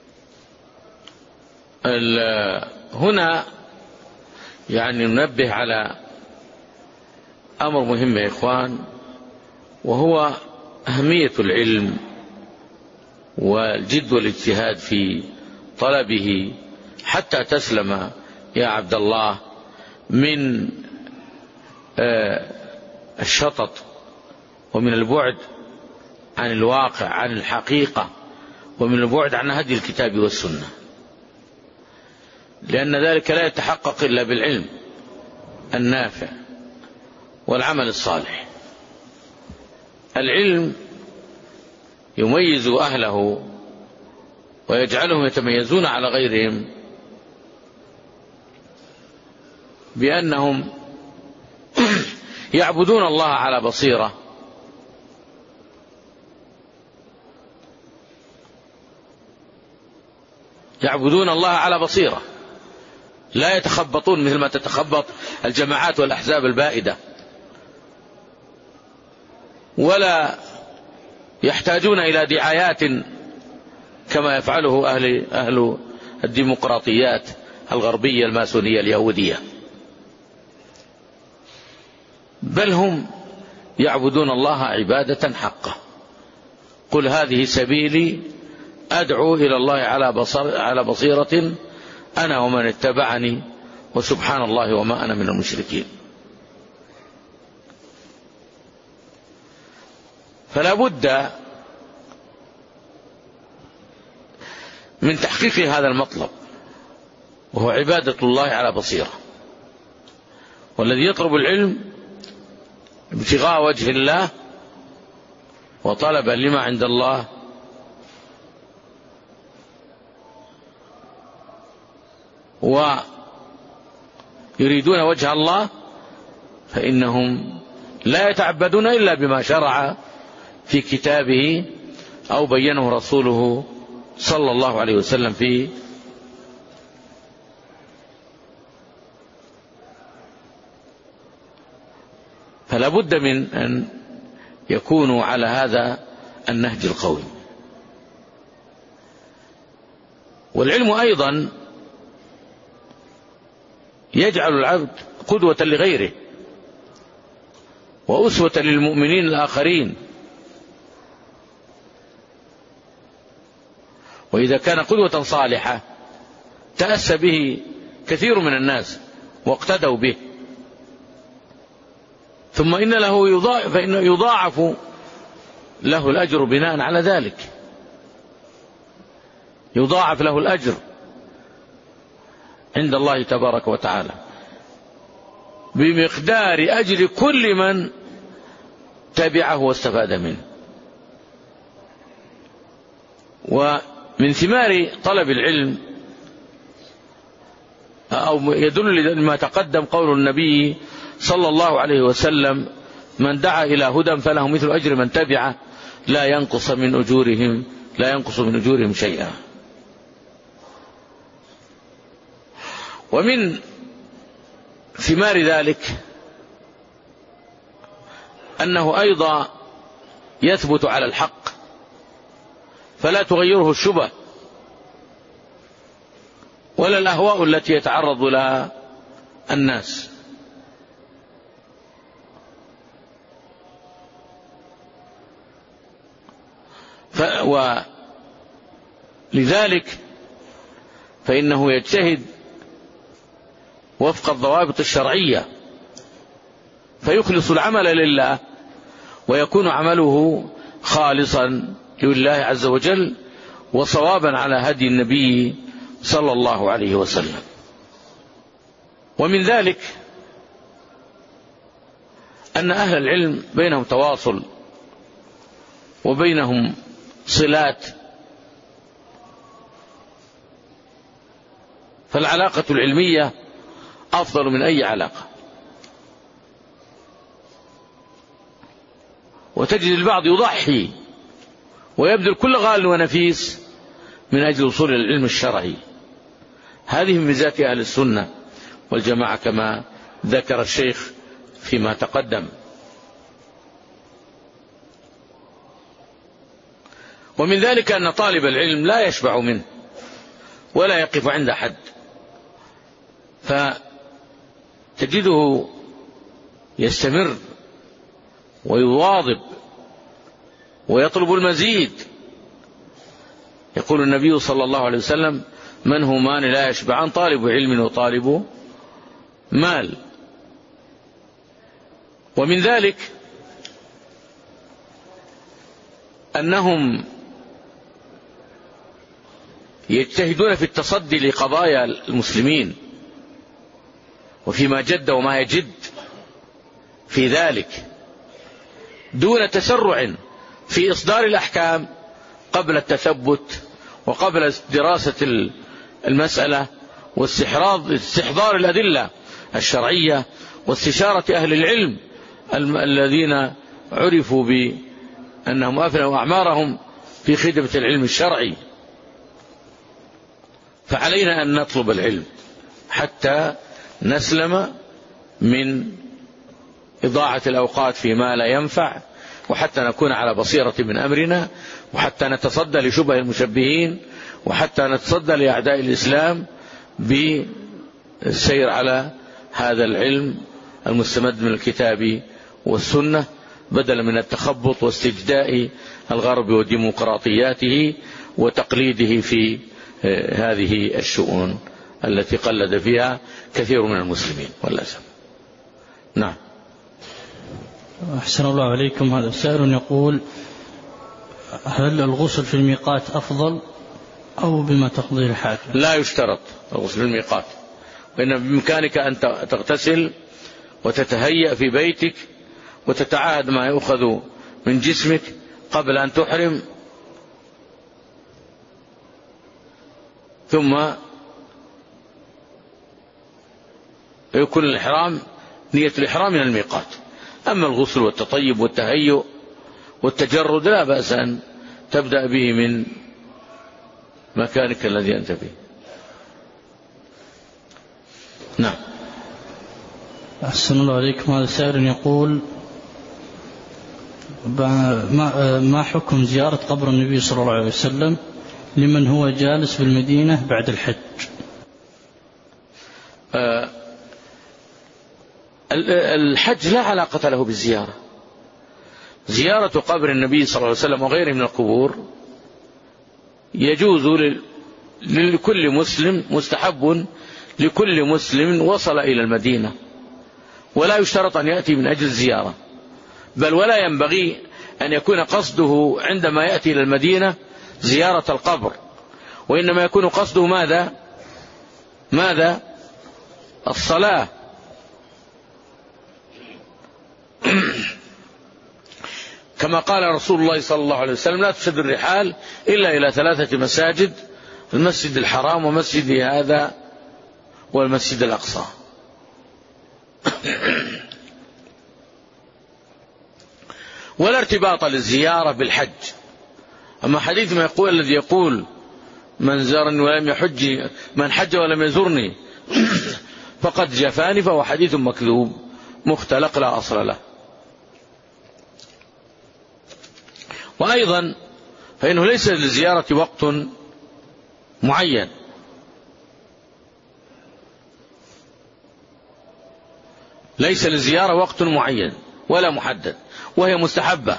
هنا يعني ننبه على أمر مهم يا إخوان، وهو أهمية العلم والجد والاجتهاد في طلبه حتى تسلم يا عبد الله من الشطط ومن البعد عن الواقع، عن الحقيقة، ومن البعد عن هدي الكتاب والسنة، لأن ذلك لا يتحقق إلا بالعلم النافع والعمل الصالح. العلم يميز أهله ويجعلهم يتميزون على غيرهم بأنهم يعبدون الله على بصيرة، يعبدون الله على بصيرة، لا يتخبطون مثل ما تتخبط الجماعات والأحزاب البائدة، ولا يحتاجون إلى دعايات كما يفعله أهل الديمقراطيات الغربية الماسونية اليهودية، بل هم يعبدون الله عبادة حقة. قل هذه سبيلي أدعو إلى الله على بصيرة أنا ومن اتبعني وسبحان الله وما أنا من المشركين. فلا بد من تحقيق هذا المطلب، وهو عبادة الله على بصيرة. والذي يطلب العلم ابتغاء وجه الله وطلبا لما عند الله ويريدون وجه الله فإنهم لا يتعبدون إلا بما شرع في كتابه أو بينه رسوله صلى الله عليه وسلم فيه. فلا بد من أن يكونوا على هذا النهج القوي. والعلم أيضا يجعل العبد قدوة لغيره وأسوة للمؤمنين الآخرين، وإذا كان قدوة صالحة تأسى به كثير من الناس واقتدوا به، ثم إن له فإنه يضاعف له الأجر بناء على ذلك، يضاعف له الأجر عند الله تبارك وتعالى بمقدار أجر كل من تبعه واستفاد منه. ومن ثمار طلب العلم أو يدل لما تقدم قول النبي صلى الله عليه وسلم: من دعا إلى هدى فله مثل أجر من تبعه لا ينقص من أجورهم شيئا. ومن ثمار ذلك أنه أيضا يثبت على الحق فلا تغيره الشبه ولا الأهواء التي يتعرض لها الناس. ولذلك فإنه يجتهد وفق الضوابط الشرعية فيخلص العمل لله ويكون عمله خالصا لله عز وجل وصوابا على هدي النبي صلى الله عليه وسلم. ومن ذلك أن أهل العلم بينهم تواصل وبينهم صلات، فالعلاقة العلمية أفضل من أي علاقة. وتجد البعض يضحي ويبذل كل غال ونفيس من أجل وصول العلم الشرعي. هذه من ميزات أهل السنة والجماعة كما ذكر الشيخ فيما تقدم. ومن ذلك أن طالب العلم لا يشبع منه ولا يقف عند حد، فتجده يستمر ويواظب ويطلب المزيد. يقول النبي صلى الله عليه وسلم: من همان لا يشبعان، طالب علم وطالب مال. ومن ذلك أنهم يجتهدون في التصدي لقضايا المسلمين وفيما جد وما يجد في ذلك دون تسرع في إصدار الأحكام قبل التثبت وقبل دراسة المسألة واستحضار الأدلة الشرعية واستشارة أهل العلم الذين عرفوا بأنهم أفنوا أعمارهم في خدمة العلم الشرعي. فعلينا أن نطلب العلم حتى نسلم من إضاعة الأوقات فيما لا ينفع، وحتى نكون على بصيرة من أمرنا، وحتى نتصدى لشبه المشبهين، وحتى نتصدى لأعداء الإسلام بالسير على هذا العلم المستمد من الكتاب والسنة، بدلا من التخبط واستجداء الغرب وديمقراطياته وتقليده في هذه الشؤون التي قلد فيها كثير من المسلمين والأسف. نعم. أحسن الله عليكم. هذا سائل يقول: هل الغسل في الميقات أفضل أو بما تقضي الحاجة؟ لا يشترط الغسل في الميقات، وإن بإمكانك أن تغتسل وتتهيأ في بيتك وتتعاهد ما يؤخذ من جسمك قبل أن تحرم، ثم يكون الإحرام نية الإحرام من الميقات. أما الغسل والتطيب والتهيؤ والتجرد لا بأس أن تبدأ به من مكانك الذي أنت فيه. نعم. أحسن الله عليكم. هذا سائل يقول: ما حكم زيارة قبر النبي صلى الله عليه وسلم لمن هو جالس بالمدينة بعد الحج؟ الحج لا علاقة له بالزيارة. زيارة قبر النبي صلى الله عليه وسلم وغيره من القبور يجوز لكل مسلم، مستحب لكل مسلم وصل إلى المدينة، ولا يشترط أن يأتي من أجل الزيارة، بل ولا ينبغي أن يكون قصده عندما يأتي إلى المدينة زيارة القبر، وإنما يكون قصده ماذا؟ الصلاة. كما قال رسول الله صلى الله عليه وسلم: لا تشد الرحال إلا إلى 3 مساجد: المسجد الحرام ومسجد هذا والمسجد الأقصى. ولا ارتباط للزيارة بالحج. أما حديث ما يقول الذي يقول: من زارني ولم يحج، من حج ولم يزرني فقد جفاني، فهو حديث مكذوب مختلق لا أصل له. وأيضا فإنه ليس للزيارة وقت معين، ليس للزيارة وقت معين ولا محدد، وهي مستحبة،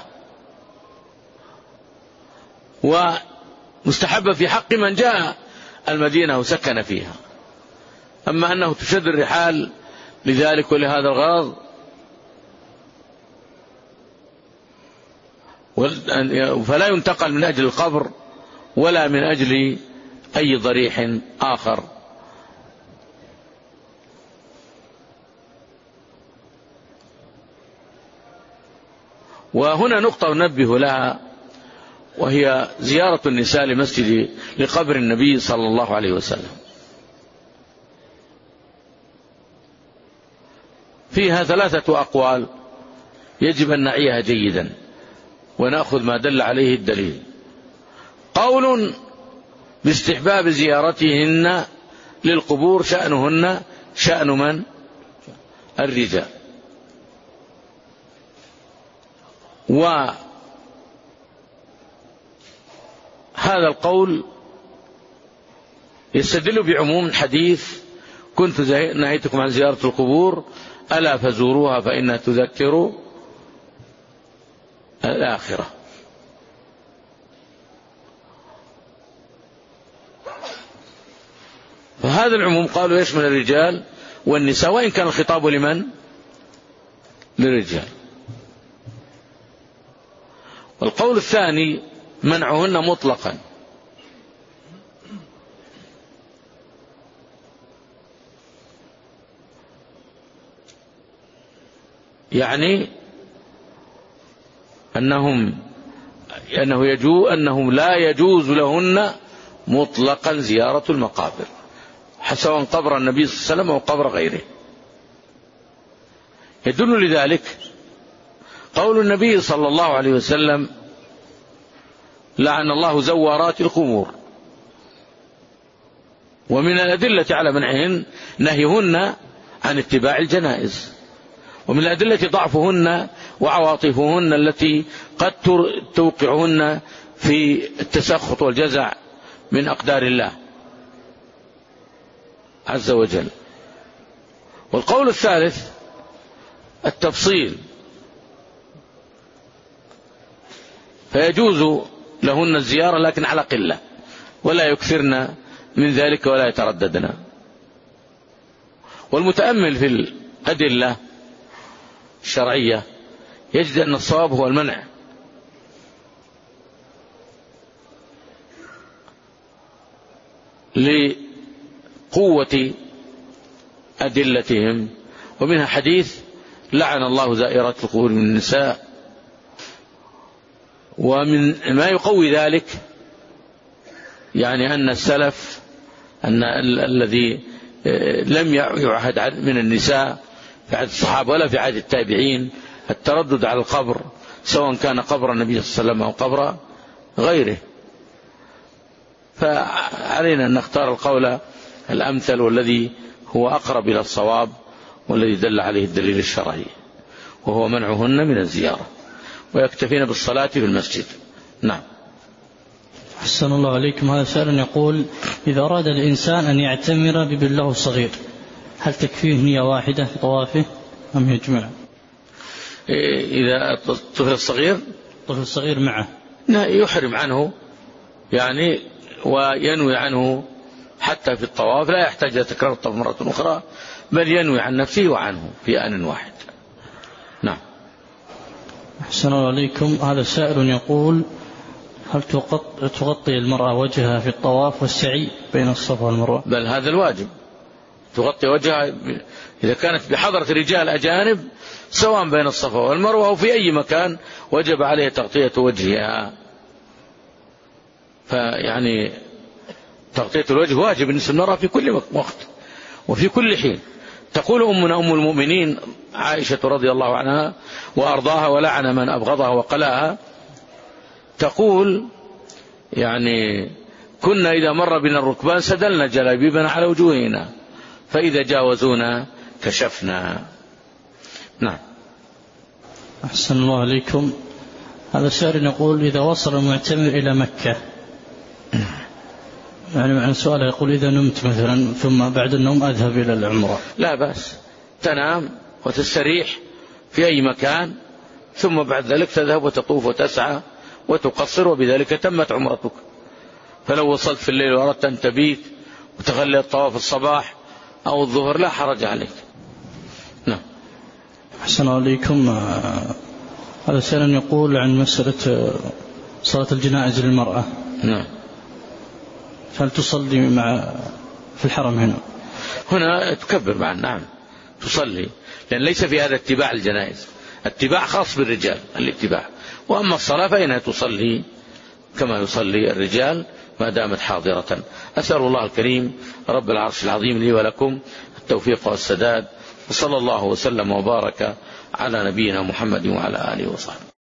ومستحبة في حق من جاء المدينة وسكن فيها. أما أنه تشد الرحال لذلك ولهذا الغرض فلا ينتقل من أجل القبر ولا من أجل أي ضريح آخر. وهنا نقطة ننبه لها، وهي زيارة النساء لقبر النبي صلى الله عليه وسلم. فيها 3 أقوال يجب أن نعيها جيدا ونأخذ ما دل عليه الدليل. قول باستحباب زيارتهن للقبور شأنهن شأن من؟ الرجال. وهذا القول يستدل بعموم الحديث: كنت نهيتكم عن زيارة القبور ألا فزوروها فإنها تذكر الآخرة. فهذا العموم قالوا يشمل الرجال والنساء، وإن كان الخطاب لمن؟ للرجال. والقول الثاني منعهن مطلقا، يعني أنه لا يجوز لهن مطلقا زيارة المقابر، سواء قبر النبي صلى الله عليه وسلم أو قبر غيره. يدل لذلك قول النبي صلى الله عليه وسلم: لعن الله زوارات القبور. ومن الأدلة على منعهن نهيهن عن اتباع الجنائز، ومن الأدلة ضعفهن وعواطفهن التي قد توقعهن في التسخط والجزع من أقدار الله عز وجل. والقول الثالث التفصيل، فيجوز لهن الزيارة لكن على قلة، ولا يكثرن من ذلك ولا يترددن. والمتأمل في الأدلة الشرعية يجد أن الصواب هو المنع، لقوة أدلتهم. ومنها حديث: لعن الله زائرات القبور من النساء. ومن ما يقوي ذلك يعني أن السلف، أن الذي لم يعهد من النساء في عهد الصحابة ولا في عهد التابعين التردد على القبر، سواء كان قبر النبي صلى الله عليه وسلم أو قبر غيره. فعلينا أن نختار القول الأمثل والذي هو أقرب إلى الصواب والذي دل عليه الدليل الشرعي، وهو منعهن من الزيارة، ويكتفين بالصلاة في المسجد. نعم. أحسن الله عليكم. هذا سائل يقول: إذا أراد الإنسان أن يعتمر ببله الصغير هل تكفيه نية واحدة في طوافه أم يجمع؟ إذا الطفل الصغير معه يحرم عنه يعني وينوي عنه حتى في الطواف، لا يحتاج إلى تكرار الطواف مرة أخرى، بل ينوي عن نفسه وعنه في آن واحد. نعم. أحسن الله عليكم. هذا سائل يقول: هل تغطي المرأة وجهها في الطواف والسعي بين الصفا والمروة؟ بل هذا الواجب، تغطي وجهها إذا كانت بحضرة رجال أجانب سواء بين الصفا والمروة أو في أي مكان وجب عليه تغطية وجهها. فيعني تغطية الوجه واجب بالنسبة للمرأة في كل وقت وفي كل حين. تقول أمنا أم المؤمنين عائشة رضي الله عنها وأرضاها ولعن من أبغضها وقلاها، تقول يعني: كنا إذا مر بنا الركبان سدلنا جلابيبنا على وجوهنا، فإذا جاوزونا كشفنا. نعم. أحسن الله عليكم. هذا سائل يقول: إذا وصل المعتمر إلى مكة، يعني معنى سؤاله يقول: إذا نمت مثلا ثم بعد النوم أذهب إلى العمرة، لا بأس، تنام وتستريح في أي مكان، ثم بعد ذلك تذهب وتطوف وتسعى وتقصر، وبذلك تمت عمرتك. فلو وصلت في الليل وأردت أن تبيت وتغلي الطواف الصباح أو الظهر لا حرج عليك. نعم. أحسن عليكم. هذا سائل يقول عن مسألة صلاة الجنائز للمرأة. نعم. هل تصلي في الحرم هنا تكبر معا؟ نعم تصلي، لأن ليس في هذا اتباع الجنائز، اتباع خاص بالرجال الاتباع، وأما الصلاة فإنها تصلي كما يصلي الرجال ما دامت حاضرة. أسأل الله الكريم رب العرش العظيم لي ولكم التوفيق والسداد، وصلى الله وسلم وبارك على نبينا محمد وعلى آله وصحبه.